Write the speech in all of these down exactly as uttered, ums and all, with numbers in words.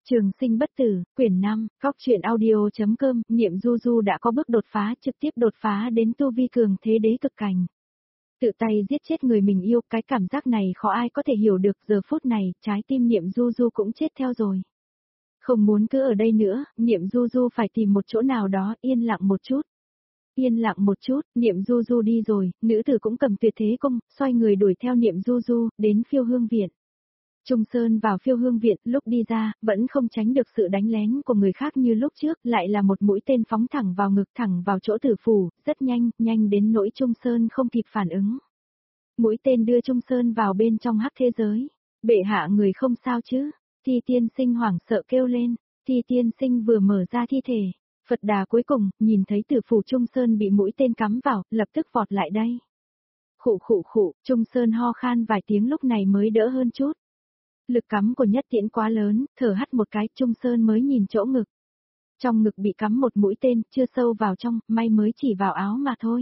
Trường sinh bất tử, quyển năm, góc truyện audio.com, Niệm Du Du đã có bước đột phá, trực tiếp đột phá đến tu vi cường thế đế cực cảnh. Tự tay giết chết người mình yêu, cái cảm giác này khó ai có thể hiểu được, giờ phút này, trái tim Niệm Du Du cũng chết theo rồi. Không muốn cứ ở đây nữa, Niệm Du Du phải tìm một chỗ nào đó, yên lặng một chút. Yên lặng một chút, Niệm Du Du đi rồi, nữ tử cũng cầm tuyệt thế cung, xoay người đuổi theo Niệm Du Du, đến phiêu hương viện. Trung Sơn vào phiêu hương viện, lúc đi ra, vẫn không tránh được sự đánh lén của người khác như lúc trước, lại là một mũi tên phóng thẳng vào ngực, thẳng vào chỗ tử phủ, rất nhanh, nhanh đến nỗi Trung Sơn không kịp phản ứng. Mũi tên đưa Trung Sơn vào bên trong hắc thế giới. Bệ hạ người không sao chứ? Thi tiên sinh hoảng sợ kêu lên. Thi tiên sinh vừa mở ra thi thể. Phật Đà cuối cùng, nhìn thấy tử phủ Trung Sơn bị mũi tên cắm vào, lập tức vọt lại đây. Khụ khụ khụ, Trung Sơn ho khan vài tiếng lúc này mới đỡ hơn chút. Lực cắm của nhất tiễn quá lớn, thở hắt một cái, Trung Sơn mới nhìn chỗ ngực. Trong ngực bị cắm một mũi tên, chưa sâu vào trong, may mới chỉ vào áo mà thôi.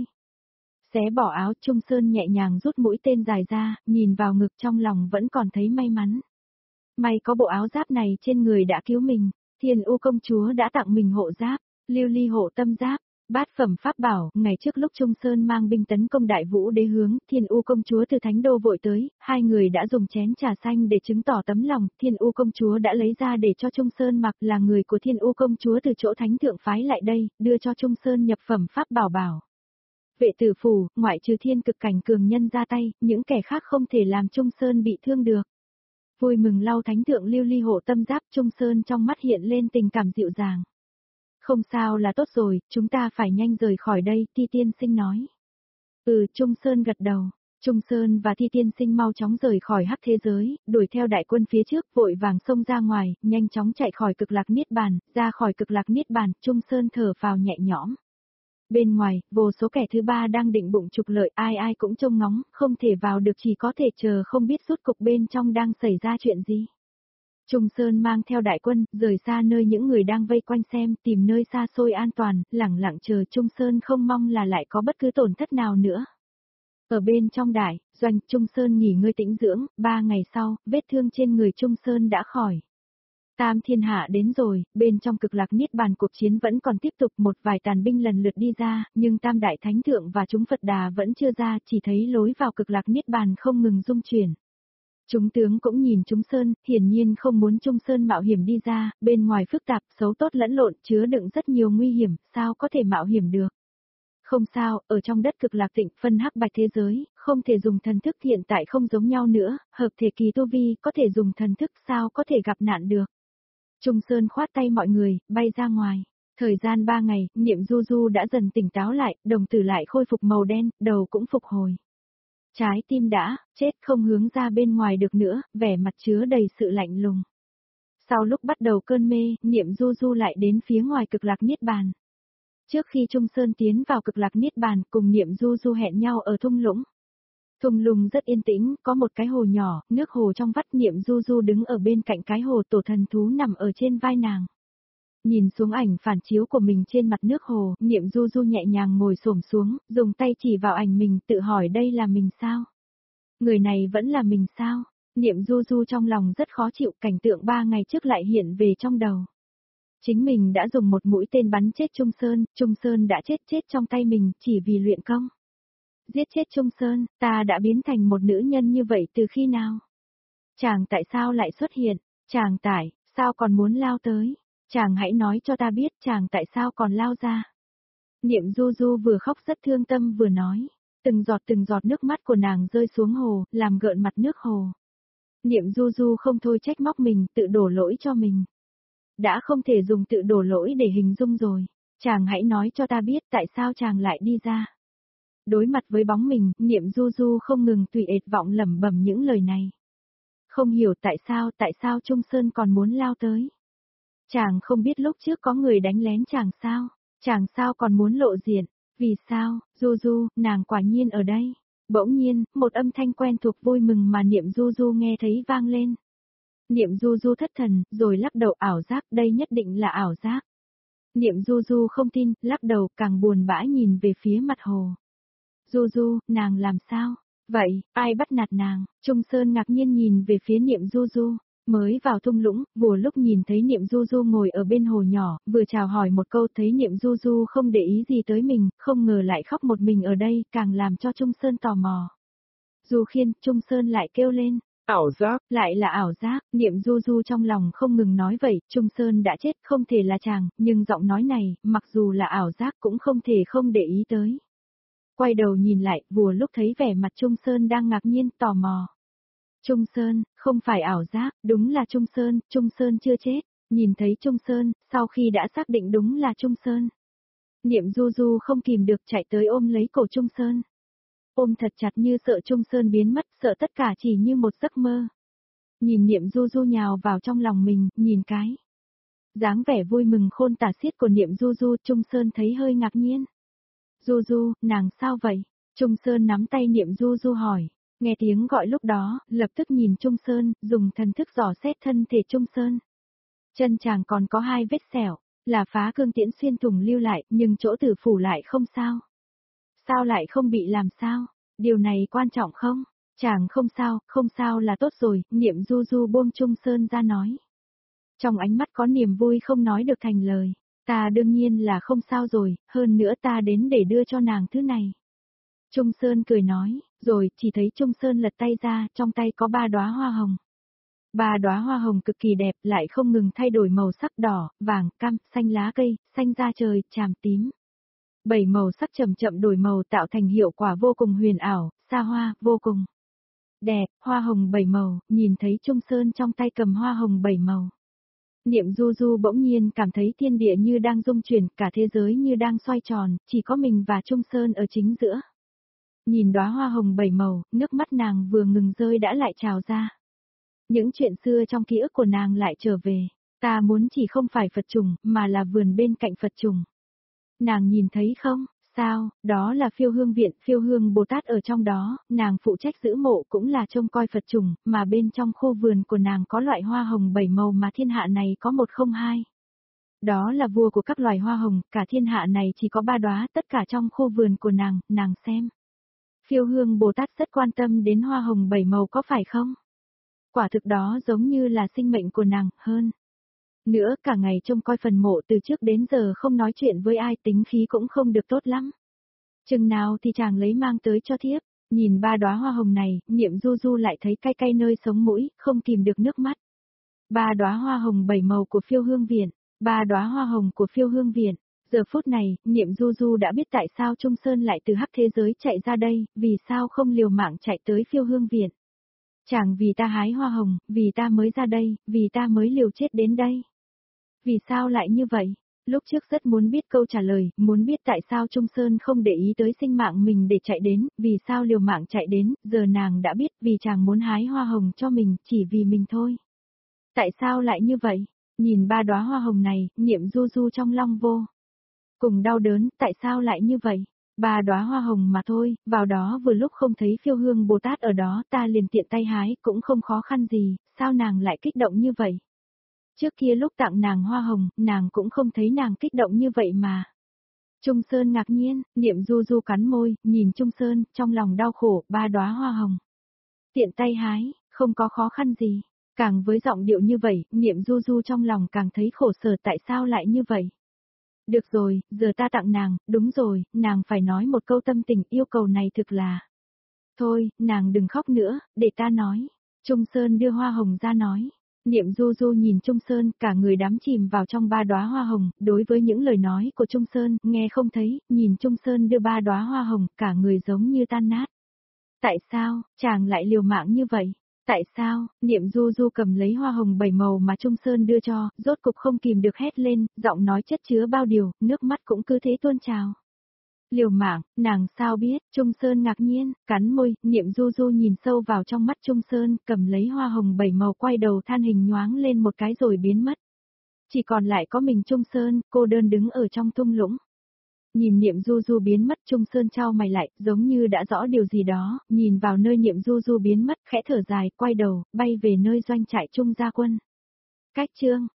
Xé bỏ áo, Trung Sơn nhẹ nhàng rút mũi tên dài ra, nhìn vào ngực trong lòng vẫn còn thấy may mắn. May có bộ áo giáp này trên người đã cứu mình, Thiên U công chúa đã tặng mình hộ giáp, lưu ly hộ tâm giáp. Bát phẩm pháp bảo, ngày trước lúc Trung Sơn mang binh tấn công Đại Vũ Đế hướng, Thiên U công chúa từ Thánh Đô vội tới, hai người đã dùng chén trà xanh để chứng tỏ tấm lòng, Thiên U công chúa đã lấy ra để cho Trung Sơn mặc, là người của Thiên U công chúa từ chỗ Thánh Thượng phái lại đây, đưa cho Trung Sơn nhập phẩm pháp bảo bảo. Vệ tử phủ, ngoại trừ thiên cực cảnh cường nhân ra tay, những kẻ khác không thể làm Trung Sơn bị thương được. Vui mừng lau Thánh Thượng lưu ly hộ tâm giáp, Trung Sơn trong mắt hiện lên tình cảm dịu dàng. Không sao là tốt rồi, chúng ta phải nhanh rời khỏi đây, Thi tiên sinh nói. Ừ, Trung Sơn gật đầu. Trung Sơn và Thi tiên sinh mau chóng rời khỏi hắc thế giới, đuổi theo đại quân phía trước, vội vàng xông ra ngoài, nhanh chóng chạy khỏi cực lạc niết bàn, ra khỏi cực lạc niết bàn, Trung Sơn thở phào nhẹ nhõm. Bên ngoài, vô số kẻ thứ ba đang định bụng trục lợi, ai ai cũng trông ngóng, không thể vào được, chỉ có thể chờ không biết rốt cục bên trong đang xảy ra chuyện gì. Trung Sơn mang theo đại quân, rời xa nơi những người đang vây quanh xem, tìm nơi xa xôi an toàn, lẳng lặng chờ Trung Sơn không mong là lại có bất cứ tổn thất nào nữa. Ở bên trong đại, doanh, Trung Sơn nghỉ ngơi tĩnh dưỡng, ba ngày sau, vết thương trên người Trung Sơn đã khỏi. Tam thiên hạ đến rồi, bên trong cực lạc niết bàn cuộc chiến vẫn còn tiếp tục, một vài tàn binh lần lượt đi ra, nhưng Tam Đại Thánh Thượng và chúng Phật Đà vẫn chưa ra, chỉ thấy lối vào cực lạc niết bàn không ngừng rung chuyển. Chúng tướng cũng nhìn Trung Sơn, hiển nhiên không muốn Trung Sơn mạo hiểm đi ra, bên ngoài phức tạp, xấu tốt lẫn lộn, chứa đựng rất nhiều nguy hiểm, sao có thể mạo hiểm được. Không sao, ở trong đất cực lạc tịnh, phân hắc bạch thế giới, không thể dùng thần thức, hiện tại không giống nhau nữa, hợp thể kỳ tu vi, có thể dùng thần thức, sao có thể gặp nạn được. Trung Sơn khoát tay mọi người, bay ra ngoài. Thời gian ba ngày, Niệm Du Du đã dần tỉnh táo lại, đồng tử lại khôi phục màu đen, đầu cũng phục hồi. Trái tim đã, chết không hướng ra bên ngoài được nữa, vẻ mặt chứa đầy sự lạnh lùng. Sau lúc bắt đầu cơn mê, Niệm Du Du lại đến phía ngoài cực lạc niết bàn. Trước khi Trung Sơn tiến vào cực lạc niết bàn, cùng Niệm Du Du hẹn nhau ở thung lũng. Thung lũng rất yên tĩnh, có một cái hồ nhỏ, nước hồ trong vắt, Niệm Du Du đứng ở bên cạnh cái hồ, tổ thần thú nằm ở trên vai nàng. Nhìn xuống ảnh phản chiếu của mình trên mặt nước hồ, Niệm Du Du nhẹ nhàng ngồi xổm xuống, dùng tay chỉ vào ảnh mình, tự hỏi đây là mình sao? Người này vẫn là mình sao? Niệm Du Du trong lòng rất khó chịu, cảnh tượng ba ngày trước lại hiện về trong đầu. Chính mình đã dùng một mũi tên bắn chết Trung Sơn, Trung Sơn đã chết chết trong tay mình, chỉ vì luyện công. Giết chết Trung Sơn, ta đã biến thành một nữ nhân như vậy từ khi nào? Chàng tại sao lại xuất hiện? Chàng tại, sao còn muốn lao tới? Chàng hãy nói cho ta biết chàng tại sao còn lao ra. Niệm Du Du vừa khóc rất thương tâm vừa nói. Từng giọt từng giọt nước mắt của nàng rơi xuống hồ, làm gợn mặt nước hồ. Niệm Du Du không thôi trách móc mình, tự đổ lỗi cho mình. Đã không thể dùng tự đổ lỗi để hình dung rồi. Chàng hãy nói cho ta biết tại sao chàng lại đi ra. Đối mặt với bóng mình, Niệm Du Du không ngừng tùy ệt vọng lẩm bẩm những lời này. Không hiểu tại sao, tại sao Trung Sơn còn muốn lao tới. Chàng không biết lúc trước có người đánh lén chàng sao, chàng sao còn muốn lộ diện, vì sao, Du Du, nàng quả nhiên ở đây. Bỗng nhiên, một âm thanh quen thuộc vui mừng mà Niệm Du Du nghe thấy vang lên. Niệm Du Du thất thần, rồi lắc đầu, ảo giác, đây nhất định là ảo giác. Niệm Du Du không tin, lắc đầu, càng buồn bã nhìn về phía mặt hồ. Du Du, nàng làm sao? Vậy, ai bắt nạt nàng? Trung Sơn ngạc nhiên nhìn về phía Niệm Du Du. Mới vào thung lũng, vừa lúc nhìn thấy Niệm Du Du ngồi ở bên hồ nhỏ, vừa chào hỏi một câu thấy Niệm Du Du không để ý gì tới mình, không ngờ lại khóc một mình ở đây, càng làm cho Trung Sơn tò mò. Du Khiên, Trung Sơn lại kêu lên. Ảo giác, lại là ảo giác, Niệm Du Du trong lòng không ngừng nói vậy, Trung Sơn đã chết không thể là chàng, nhưng giọng nói này, mặc dù là ảo giác cũng không thể không để ý tới. Quay đầu nhìn lại, vừa lúc thấy vẻ mặt Trung Sơn đang ngạc nhiên, tò mò. Trung Sơn, không phải ảo giác, đúng là Trung Sơn, Trung Sơn chưa chết, nhìn thấy Trung Sơn, sau khi đã xác định đúng là Trung Sơn. Niệm Du Du không kìm được chạy tới ôm lấy cổ Trung Sơn. Ôm thật chặt như sợ Trung Sơn biến mất, sợ tất cả chỉ như một giấc mơ. Nhìn Niệm Du Du nhào vào trong lòng mình, nhìn cái. Dáng vẻ vui mừng khôn tả xiết của Niệm Du Du, Trung Sơn thấy hơi ngạc nhiên. Du Du, nàng sao vậy? Trung Sơn nắm tay Niệm Du Du hỏi. Nghe tiếng gọi lúc đó, lập tức nhìn Trung Sơn, dùng thần thức dò xét thân thể Trung Sơn. Chân chàng còn có hai vết sẹo, là phá cương tiễn xuyên thủng lưu lại, nhưng chỗ tử phủ lại không sao. Sao lại không bị làm sao? Điều này quan trọng không? Chàng không sao, không sao là tốt rồi, Niệm Du Du buông Trung Sơn ra nói. Trong ánh mắt có niềm vui không nói được thành lời. Ta đương nhiên là không sao rồi, hơn nữa ta đến để đưa cho nàng thứ này. Trung Sơn cười nói, rồi chỉ thấy Trung Sơn lật tay ra, trong tay có ba đóa hoa hồng. Ba đóa hoa hồng cực kỳ đẹp, lại không ngừng thay đổi màu sắc đỏ, vàng, cam, xanh lá cây, xanh da trời, tràm tím. Bảy màu sắc chậm chậm đổi màu tạo thành hiệu quả vô cùng huyền ảo, xa hoa, vô cùng đẹp, hoa hồng bảy màu, nhìn thấy Trung Sơn trong tay cầm hoa hồng bảy màu. Niệm Du Du bỗng nhiên cảm thấy thiên địa như đang rung chuyển, cả thế giới như đang xoay tròn, chỉ có mình và Trung Sơn ở chính giữa. Nhìn đóa hoa hồng bảy màu, nước mắt nàng vừa ngừng rơi đã lại trào ra. Những chuyện xưa trong ký ức của nàng lại trở về. Ta muốn chỉ không phải Phật trùng, mà là vườn bên cạnh Phật trùng. Nàng nhìn thấy không? Sao? Đó là Phiêu Hương Viện, Phiêu Hương Bồ Tát ở trong đó, nàng phụ trách giữ mộ cũng là trông coi Phật trùng, mà bên trong khu vườn của nàng có loại hoa hồng bảy màu mà thiên hạ này có một không hai. Đó là vua của các loài hoa hồng, cả thiên hạ này chỉ có ba đóa, tất cả trong khu vườn của nàng, nàng xem. Phiêu Hương Bồ Tát rất quan tâm đến hoa hồng bảy màu có phải không? Quả thực đó giống như là sinh mệnh của nàng, hơn. Nữa cả ngày trông coi phần mộ từ trước đến giờ không nói chuyện với ai, tính khí cũng không được tốt lắm. Chừng nào thì chàng lấy mang tới cho thiếp, nhìn ba đóa hoa hồng này, Niệm Du Du lại thấy cay cay nơi sống mũi, không kìm được nước mắt. Ba đóa hoa hồng bảy màu của Phiêu Hương Viện, ba đóa hoa hồng của Phiêu Hương Viện. Giờ phút này, Niệm Du Du đã biết tại sao Trung Sơn lại từ hắc thế giới chạy ra đây, vì sao không liều mạng chạy tới Phiêu Hương Viện. Chàng vì ta hái hoa hồng, vì ta mới ra đây, vì ta mới liều chết đến đây. Vì sao lại như vậy? Lúc trước rất muốn biết câu trả lời, muốn biết tại sao Trung Sơn không để ý tới sinh mạng mình để chạy đến, vì sao liều mạng chạy đến, giờ nàng đã biết, vì chàng muốn hái hoa hồng cho mình, chỉ vì mình thôi. Tại sao lại như vậy? Nhìn ba đóa hoa hồng này, Niệm Du Du trong lòng vô cùng đau đớn, tại sao lại như vậy? Ba đóa hoa hồng mà thôi, vào đó vừa lúc không thấy Phiêu Hương Bồ Tát ở đó, ta liền tiện tay hái, cũng không khó khăn gì, sao nàng lại kích động như vậy? Trước kia lúc tặng nàng hoa hồng, nàng cũng không thấy nàng kích động như vậy mà. Trung Sơn ngạc nhiên, Niệm Du Du cắn môi, nhìn Trung Sơn, trong lòng đau khổ, ba đóa hoa hồng. Tiện tay hái, không có khó khăn gì. Càng với giọng điệu như vậy, Niệm Du Du trong lòng càng thấy khổ sở tại sao lại như vậy. Được rồi, giờ ta tặng nàng, đúng rồi, nàng phải nói một câu tâm tình, yêu cầu này thực là. Thôi, nàng đừng khóc nữa, để ta nói. Trung Sơn đưa hoa hồng ra nói. Niệm Du Du nhìn Trung Sơn, cả người đắm chìm vào trong ba đóa hoa hồng, đối với những lời nói của Trung Sơn, nghe không thấy, nhìn Trung Sơn đưa ba đóa hoa hồng, cả người giống như tan nát. Tại sao, chàng lại liều mạng như vậy? Tại sao, Niệm Du Du cầm lấy hoa hồng bảy màu mà Trung Sơn đưa cho, rốt cục không kìm được hét lên, giọng nói chất chứa bao điều, nước mắt cũng cứ thế tuôn trào. Liều mạng, nàng sao biết, Trung Sơn ngạc nhiên, cắn môi, Niệm Du Du nhìn sâu vào trong mắt Trung Sơn, cầm lấy hoa hồng bảy màu quay đầu than hình nhoáng lên một cái rồi biến mất. Chỉ còn lại có mình Trung Sơn, cô đơn đứng ở trong thung lũng. Nhìn Niệm Du Du biến mất, Trung Sơn chau mày lại, giống như đã rõ điều gì đó, nhìn vào nơi Niệm Du Du biến mất, khẽ thở dài, quay đầu, bay về nơi doanh trại Trung gia quân. Cách chương